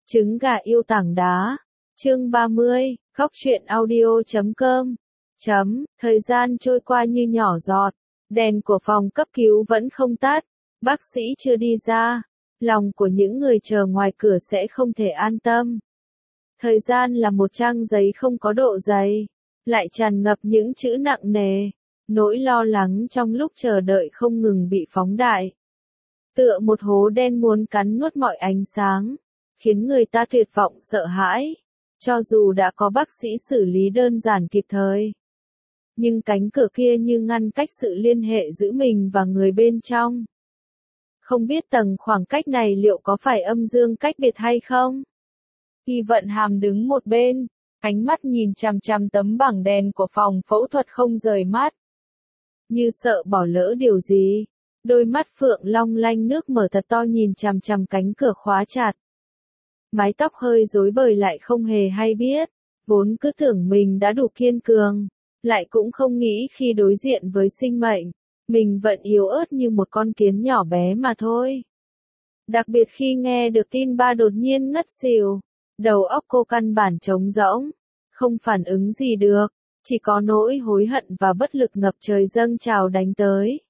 Trứng gà yêu tảng đá. Chương 30, khóc chuyện audio.com. Thời gian trôi qua như nhỏ giọt, đèn của phòng cấp cứu vẫn không tắt, bác sĩ chưa đi ra, lòng của những người chờ ngoài cửa sẽ không thể an tâm. Thời gian là một trang giấy không có độ dày, lại tràn ngập những chữ nặng nề, nỗi lo lắng trong lúc chờ đợi không ngừng bị phóng đại. Tựa một hố đen muốn cắn nuốt mọi ánh sáng, khiến người ta tuyệt vọng sợ hãi, cho dù đã có bác sĩ xử lý đơn giản kịp thời. Nhưng cánh cửa kia như ngăn cách sự liên hệ giữa mình và người bên trong. Không biết tầng khoảng cách này liệu có phải âm dương cách biệt hay không? Y Vận Hàm đứng một bên, ánh mắt nhìn chằm chằm tấm bảng đèn của phòng phẫu thuật không rời mắt. Như sợ bỏ lỡ điều gì, đôi mắt phượng long lanh nước mở thật to nhìn chằm chằm cánh cửa khóa chặt. Mái tóc hơi rối bời lại không hề hay biết, vốn cứ tưởng mình đã đủ kiên cường, lại cũng không nghĩ khi đối diện với sinh mệnh, mình vẫn yếu ớt như một con kiến nhỏ bé mà thôi. Đặc biệt khi nghe được tin ba đột nhiên ngất xỉu, đầu óc cô căn bản trống rỗng, không phản ứng gì được, chỉ có nỗi hối hận và bất lực ngập trời dâng trào đánh tới.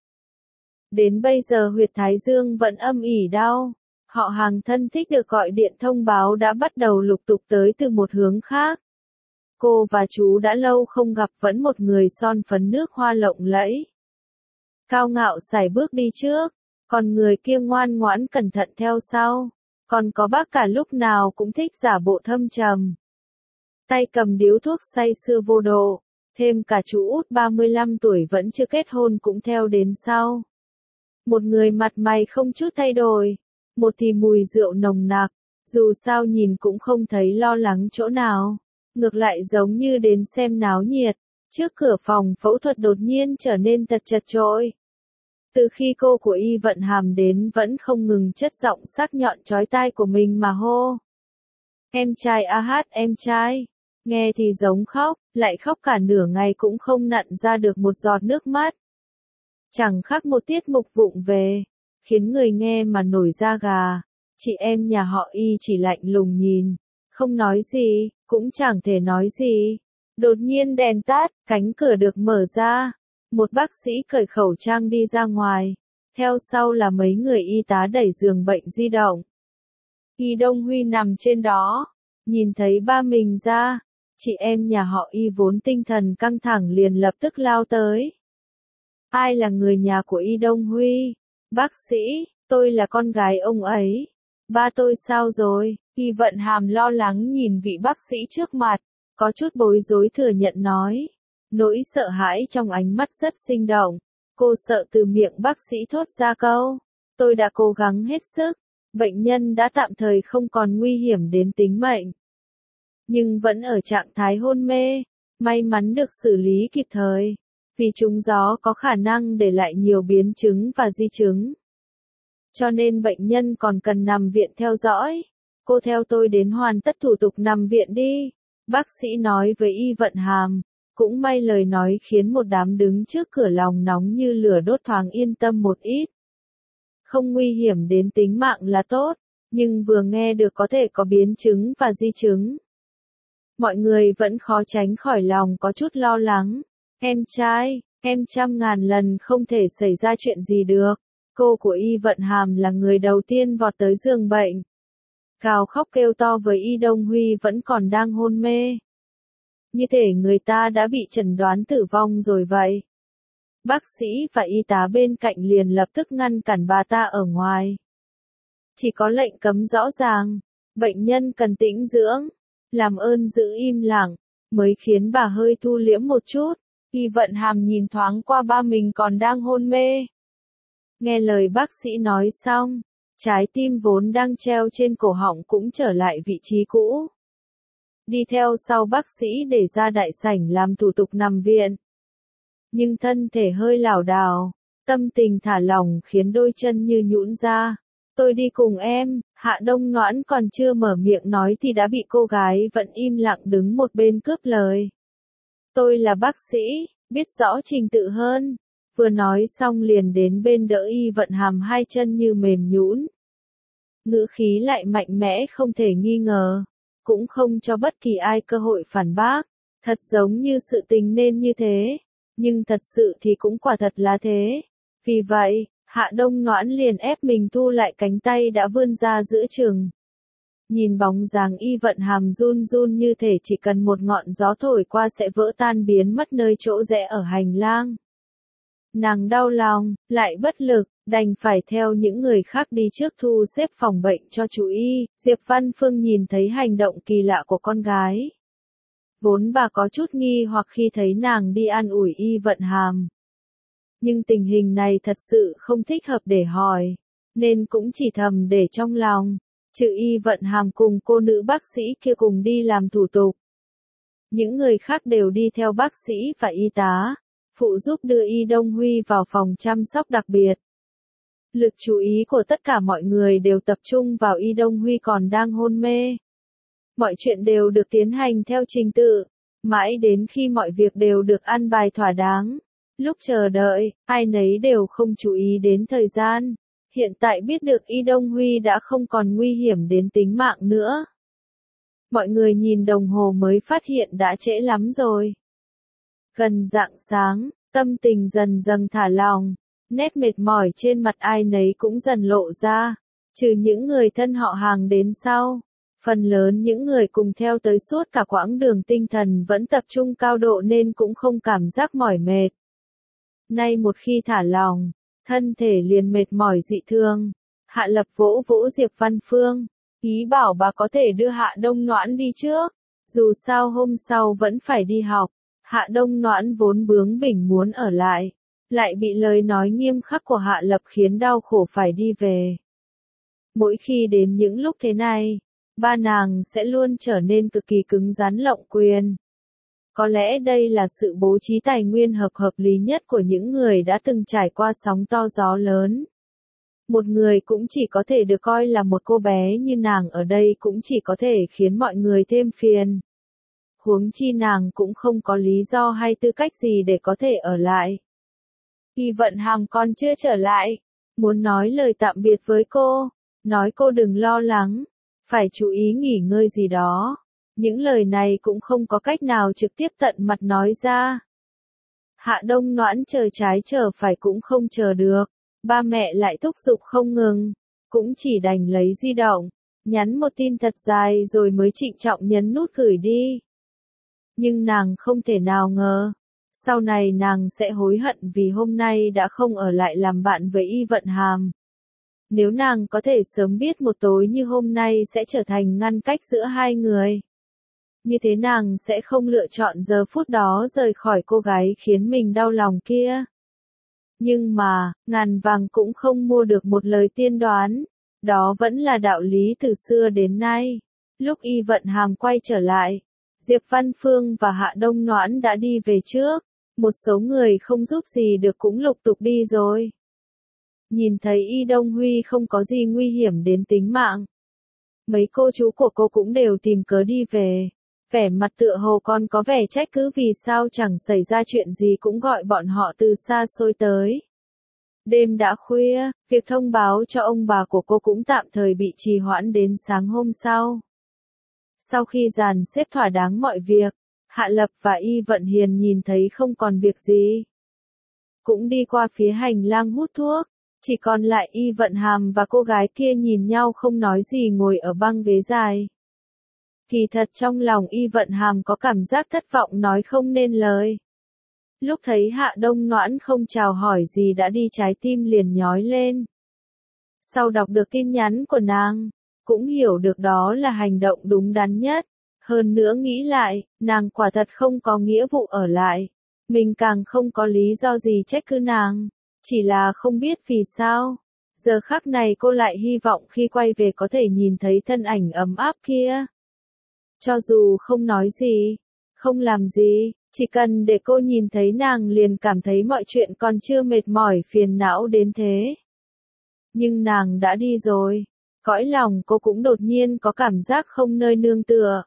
Đến bây giờ huyệt thái dương vẫn âm ỉ đau. Họ hàng thân thích được gọi điện thông báo đã bắt đầu lục tục tới từ một hướng khác. Cô và chú đã lâu không gặp vẫn một người son phấn nước hoa lộng lẫy. Cao ngạo sải bước đi trước, còn người kia ngoan ngoãn cẩn thận theo sau. Còn có bác cả lúc nào cũng thích giả bộ thâm trầm. Tay cầm điếu thuốc say sưa vô độ, thêm cả chú út 35 tuổi vẫn chưa kết hôn cũng theo đến sau. Một người mặt mày không chút thay đổi. Một thì mùi rượu nồng nặc, dù sao nhìn cũng không thấy lo lắng chỗ nào, ngược lại giống như đến xem náo nhiệt, trước cửa phòng phẫu thuật đột nhiên trở nên thật chật chội. Từ khi cô của Y Vận Hàm đến vẫn không ngừng chất giọng sắc nhọn chói tai của mình mà hô. Em trai a hát em trai, nghe thì giống khóc, lại khóc cả nửa ngày cũng không nặn ra được một giọt nước mắt. Chẳng khác một tiết mục vụng về. Khiến người nghe mà nổi da gà, chị em nhà họ Y chỉ lạnh lùng nhìn, không nói gì, cũng chẳng thể nói gì. Đột nhiên đèn tắt, cánh cửa được mở ra, một bác sĩ cởi khẩu trang đi ra ngoài, theo sau là mấy người y tá đẩy giường bệnh di động. Y Đông Huy nằm trên đó, nhìn thấy ba mình ra, chị em nhà họ Y vốn tinh thần căng thẳng liền lập tức lao tới. Ai là người nhà của Y Đông Huy? Bác sĩ, tôi là con gái ông ấy. Ba tôi sao rồi? Y Vận Hàm lo lắng nhìn vị bác sĩ trước mặt, có chút bối rối thừa nhận nói. Nỗi sợ hãi trong ánh mắt rất sinh động. Cô sợ từ miệng bác sĩ thốt ra câu. Tôi đã cố gắng hết sức. Bệnh nhân đã tạm thời không còn nguy hiểm đến tính mệnh. Nhưng vẫn ở trạng thái hôn mê. May mắn được xử lý kịp thời. Vì trúng gió có khả năng để lại nhiều biến chứng và di chứng. Cho nên bệnh nhân còn cần nằm viện theo dõi. Cô theo tôi đến hoàn tất thủ tục nằm viện đi. Bác sĩ nói với Y Vận Hàm. Cũng may lời nói khiến một đám đứng trước cửa lòng nóng như lửa đốt thoáng yên tâm một ít. Không nguy hiểm đến tính mạng là tốt, nhưng vừa nghe được có thể có biến chứng và di chứng. Mọi người vẫn khó tránh khỏi lòng có chút lo lắng. Em trai, em trăm ngàn lần không thể xảy ra chuyện gì được. Cô của Y Vận Hàm là người đầu tiên vọt tới giường bệnh. Gào khóc kêu to với Y Đông Huy vẫn còn đang hôn mê. Như thể người ta đã bị chẩn đoán tử vong rồi vậy. Bác sĩ và y tá bên cạnh liền lập tức ngăn cản bà ta ở ngoài. Chỉ có lệnh cấm rõ ràng, bệnh nhân cần tĩnh dưỡng, làm ơn giữ im lặng, mới khiến bà hơi thu liễm một chút. Y Vận Hàm nhìn thoáng qua ba mình còn đang hôn mê. Nghe lời bác sĩ nói xong, trái tim vốn đang treo trên cổ họng cũng trở lại vị trí cũ. Đi theo sau bác sĩ để ra đại sảnh làm thủ tục nằm viện. Nhưng thân thể hơi lảo đảo, tâm tình thả lỏng khiến đôi chân như nhũn ra. Tôi đi cùng em, Hạ Đông Noãn còn chưa mở miệng nói thì đã bị cô gái vẫn im lặng đứng một bên cướp lời. Tôi là bác sĩ, biết rõ trình tự hơn. Vừa nói xong liền đến bên đỡ Y Vận Hàm hai chân như mềm nhũn. ngữ khí lại mạnh mẽ không thể nghi ngờ, cũng không cho bất kỳ ai cơ hội phản bác, thật giống như sự tình nên như thế, nhưng thật sự thì cũng quả thật là thế. Vì vậy, Hạ Đông Noãn liền ép mình thu lại cánh tay đã vươn ra giữa chừng. Nhìn bóng dáng Y Vận Hàm run run như thể chỉ cần một ngọn gió thổi qua sẽ vỡ tan biến mất nơi chỗ rẽ ở hành lang. Nàng đau lòng, lại bất lực, đành phải theo những người khác đi trước thu xếp phòng bệnh cho chú Y. Diệp Văn Phương nhìn thấy hành động kỳ lạ của con gái. Vốn bà có chút nghi hoặc khi thấy nàng đi an ủi Y Vận Hàm. Nhưng tình hình này thật sự không thích hợp để hỏi, nên cũng chỉ thầm để trong lòng. Trừ Y Vận Hàm cùng cô nữ bác sĩ kia cùng đi làm thủ tục. Những người khác đều đi theo bác sĩ và y tá, phụ giúp đưa Y Đông Huy vào phòng chăm sóc đặc biệt. Lực chú ý của tất cả mọi người đều tập trung vào Y Đông Huy còn đang hôn mê. Mọi chuyện đều được tiến hành theo trình tự, mãi đến khi mọi việc đều được an bài thỏa đáng. Lúc chờ đợi, ai nấy đều không chú ý đến thời gian. Hiện tại biết được Y Đông Huy đã không còn nguy hiểm đến tính mạng nữa. Mọi người nhìn đồng hồ mới phát hiện đã trễ lắm rồi. Gần rạng sáng, tâm tình dần dần thả lỏng, nét mệt mỏi trên mặt ai nấy cũng dần lộ ra, trừ những người thân họ hàng đến sau. Phần lớn những người cùng theo tới suốt cả quãng đường tinh thần vẫn tập trung cao độ nên cũng không cảm giác mỏi mệt. Nay một khi thả lỏng, thân thể liền mệt mỏi dị thường. Hạ Lập vỗ vỗ Diệp Văn Phương, ý bảo bà có thể đưa Hạ Đông Noãn đi trước, dù sao hôm sau vẫn phải đi học. Hạ Đông Noãn vốn bướng bỉnh muốn ở lại bị lời nói nghiêm khắc của Hạ Lập khiến đau khổ phải đi về. Mỗi khi đến những lúc thế này, ba nàng sẽ luôn trở nên cực kỳ cứng rắn lộng quyền. Có lẽ đây là sự bố trí tài nguyên hợp lý nhất của những người đã từng trải qua sóng to gió lớn. Một người cũng chỉ có thể được coi là một cô bé như nàng ở đây cũng chỉ có thể khiến mọi người thêm phiền. Huống chi nàng cũng không có lý do hay tư cách gì để có thể ở lại. Y Vận Hàm còn chưa trở lại, muốn nói lời tạm biệt với cô, nói cô đừng lo lắng, phải chú ý nghỉ ngơi gì đó. Những lời này cũng không có cách nào trực tiếp tận mặt nói ra. Hạ Đông Noãn chờ trái chờ phải cũng không chờ được, ba mẹ lại thúc giục không ngừng, cũng chỉ đành lấy di động, nhắn một tin thật dài rồi mới trịnh trọng nhấn nút gửi đi. Nhưng nàng không thể nào ngờ, sau này nàng sẽ hối hận vì hôm nay đã không ở lại làm bạn với Y Vận Hàm. Nếu nàng có thể sớm biết một tối như hôm nay sẽ trở thành ngăn cách giữa hai người, như thế nàng sẽ không lựa chọn giờ phút đó rời khỏi cô gái khiến mình đau lòng kia. Nhưng mà, ngàn vàng cũng không mua được một lời tiên đoán, đó vẫn là đạo lý từ xưa đến nay. Lúc Y Vận Hàm quay trở lại, Diệp Văn Phương và Hạ Đông Noãn đã đi về trước, một số người không giúp gì được cũng lục tục đi rồi. Nhìn thấy Y Đông Huy không có gì nguy hiểm đến tính mạng, mấy cô chú của cô cũng đều tìm cớ đi về. Vẻ mặt tựa hồ còn có vẻ trách cứ vì sao chẳng xảy ra chuyện gì cũng gọi bọn họ từ xa xôi tới. Đêm đã khuya, việc thông báo cho ông bà của cô cũng tạm thời bị trì hoãn đến sáng hôm sau. Sau khi dàn xếp thỏa đáng mọi việc, Hạ Lập và Y Vận Hiền nhìn thấy không còn việc gì, cũng đi qua phía hành lang hút thuốc, chỉ còn lại Y Vận Hàm và cô gái kia nhìn nhau không nói gì ngồi ở băng ghế dài. Kỳ thật trong lòng Y Vận Hàm có cảm giác thất vọng nói không nên lời. Lúc thấy Hạ Đông Noãn không chào hỏi gì đã đi trái tim liền nhói lên. Sau đọc được tin nhắn của nàng, cũng hiểu được đó là hành động đúng đắn nhất. Hơn nữa nghĩ lại, nàng quả thật không có nghĩa vụ ở lại. Mình càng không có lý do gì trách cứ nàng. Chỉ là không biết vì sao. Giờ khắc này cô lại hy vọng khi quay về có thể nhìn thấy thân ảnh ấm áp kia. Cho dù không nói gì, không làm gì, chỉ cần để cô nhìn thấy nàng liền cảm thấy mọi chuyện còn chưa mệt mỏi phiền não đến thế. Nhưng nàng đã đi rồi, cõi lòng cô cũng đột nhiên có cảm giác không nơi nương tựa.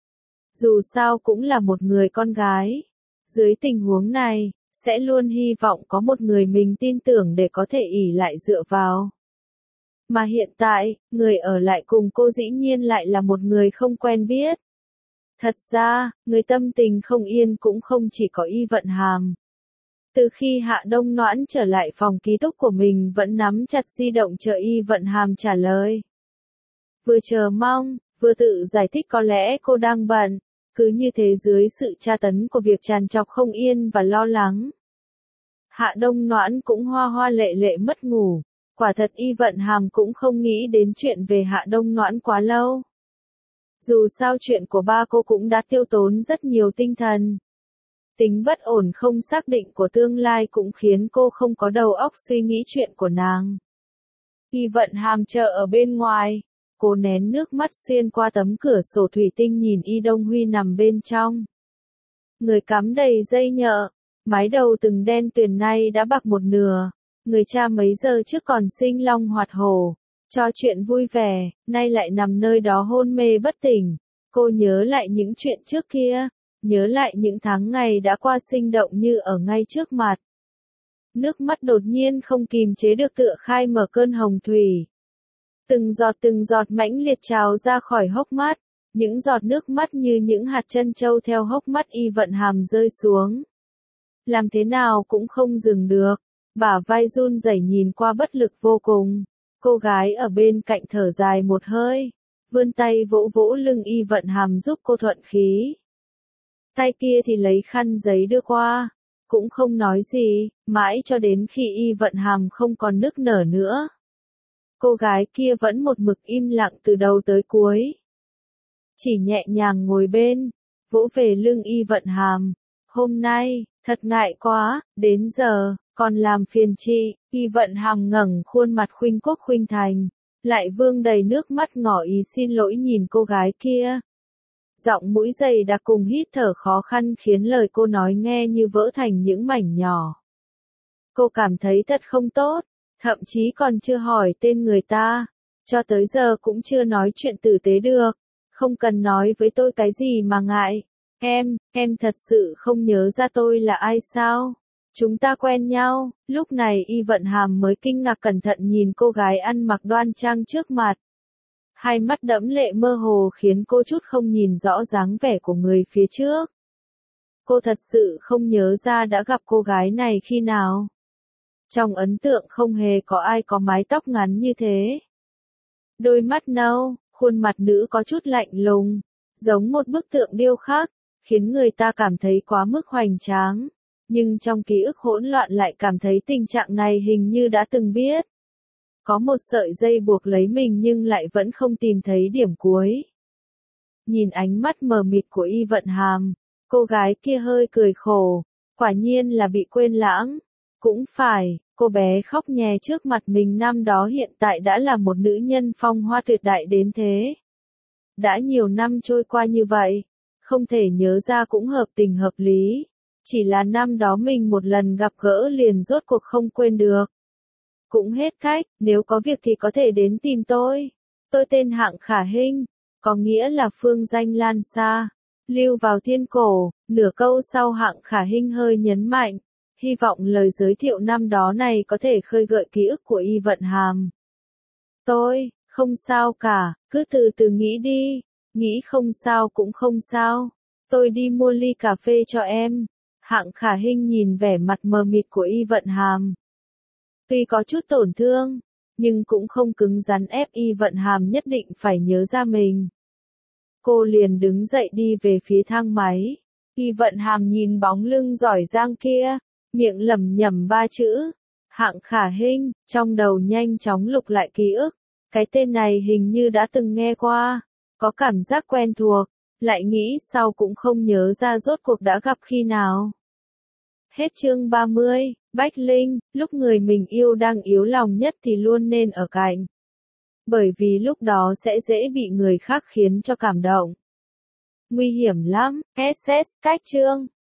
Dù sao cũng là một người con gái, dưới tình huống này, sẽ luôn hy vọng có một người mình tin tưởng để có thể ỷ lại dựa vào. Mà hiện tại, người ở lại cùng cô dĩ nhiên lại là một người không quen biết. Thật ra, người tâm tình không yên cũng không chỉ có Y Vận Hàm. Từ khi Hạ Đông Noãn trở lại phòng ký túc của mình vẫn nắm chặt di động chờ Y Vận Hàm trả lời. Vừa chờ mong, vừa tự giải thích có lẽ cô đang bận, cứ như thế dưới sự tra tấn của việc tràn trọc không yên và lo lắng. Hạ Đông Noãn cũng hoa hoa lệ lệ mất ngủ, quả thật Y Vận Hàm cũng không nghĩ đến chuyện về Hạ Đông Noãn quá lâu. Dù sao chuyện của ba cô cũng đã tiêu tốn rất nhiều tinh thần. Tính bất ổn không xác định của tương lai cũng khiến cô không có đầu óc suy nghĩ chuyện của nàng. Y Vận Hàm chờ ở bên ngoài, cô nén nước mắt xuyên qua tấm cửa sổ thủy tinh nhìn Y Đông Huy nằm bên trong. Người cắm đầy dây nhợ, mái đầu từng đen tuyền nay đã bạc một nửa, người cha mấy giờ trước còn sinh long hoạt hổ, trò chuyện vui vẻ, nay lại nằm nơi đó hôn mê bất tỉnh. Cô nhớ lại những chuyện trước kia, nhớ lại những tháng ngày đã qua sinh động như ở ngay trước mặt. Nước mắt đột nhiên không kìm chế được tựa khai mở cơn hồng thủy. Từng giọt mãnh liệt trào ra khỏi hốc mắt, những giọt nước mắt như những hạt trân châu theo hốc mắt Y Vận Hàm rơi xuống. Làm thế nào cũng không dừng được, bả vai run rẩy nhìn qua bất lực vô cùng. Cô gái ở bên cạnh thở dài một hơi, vươn tay vỗ vỗ lưng Y Vận Hàm giúp cô thuận khí. Tay kia thì lấy khăn giấy đưa qua, cũng không nói gì, mãi cho đến khi Y Vận Hàm không còn nức nở nữa. Cô gái kia vẫn một mực im lặng từ đầu tới cuối. Chỉ nhẹ nhàng ngồi bên, vỗ về lưng Y Vận Hàm. Hôm nay, thật ngại quá, đến giờ, còn làm phiền chị. Y Vận Hàm ngẩng khuôn mặt khuynh quốc khuynh thành, lại vương đầy nước mắt ngỏ ý xin lỗi nhìn cô gái kia. Giọng mũi dày đặc cùng hít thở khó khăn khiến lời cô nói nghe như vỡ thành những mảnh nhỏ. Cô cảm thấy thật không tốt, thậm chí còn chưa hỏi tên người ta, cho tới giờ cũng chưa nói chuyện tử tế được. Không cần nói với tôi cái gì mà ngại. Em thật sự không nhớ ra tôi là ai sao? Chúng ta quen nhau. Lúc này Y Vận Hàm mới kinh ngạc cẩn thận nhìn cô gái ăn mặc đoan trang trước mặt. Hai mắt đẫm lệ mơ hồ khiến cô chút không nhìn rõ dáng vẻ của người phía trước. Cô thật sự không nhớ ra đã gặp cô gái này khi nào. Trong ấn tượng không hề có ai có mái tóc ngắn như thế. Đôi mắt nâu, khuôn mặt nữ có chút lạnh lùng, giống một bức tượng điêu khắc, khiến người ta cảm thấy quá mức hoành tráng. Nhưng trong ký ức hỗn loạn lại cảm thấy tình trạng này hình như đã từng biết. Có một sợi dây buộc lấy mình nhưng lại vẫn không tìm thấy điểm cuối. Nhìn ánh mắt mờ mịt của Y Vận Hàm, cô gái kia hơi cười khổ, quả nhiên là bị quên lãng. Cũng phải, cô bé khóc nhè trước mặt mình năm đó hiện tại đã là một nữ nhân phong hoa tuyệt đại đến thế. Đã nhiều năm trôi qua như vậy, không thể nhớ ra cũng hợp tình hợp lý. Chỉ là năm đó mình một lần gặp gỡ liền rốt cuộc không quên được. Cũng hết cách, nếu có việc thì có thể đến tìm tôi. Tôi tên Hạng Khả Hinh, có nghĩa là phương danh lan xa, lưu vào thiên cổ. Nửa câu sau Hạng Khả Hinh hơi nhấn mạnh, hy vọng lời giới thiệu năm đó này có thể khơi gợi ký ức của Y Vận Hàm. Tôi, không sao cả, cứ từ từ nghĩ đi, nghĩ không sao cũng không sao. Tôi đi mua ly cà phê cho em. Hạng Khả Hinh nhìn vẻ mặt mờ mịt của Y Vận Hàm. Tuy có chút tổn thương, nhưng cũng không cứng rắn ép Y Vận Hàm nhất định phải nhớ ra mình. Cô liền đứng dậy đi về phía thang máy. Y Vận Hàm nhìn bóng lưng giỏi giang kia, miệng lẩm nhẩm ba chữ. Hạng Khả Hinh, trong đầu nhanh chóng lục lại ký ức. Cái tên này hình như đã từng nghe qua, có cảm giác quen thuộc, lại nghĩ sau cũng không nhớ ra rốt cuộc đã gặp khi nào. Hết chương 30, Bách Linh, lúc người mình yêu đang yếu lòng nhất thì luôn nên ở cạnh. Bởi vì lúc đó sẽ dễ bị người khác khiến cho cảm động. Nguy hiểm lắm, SS, cách chương.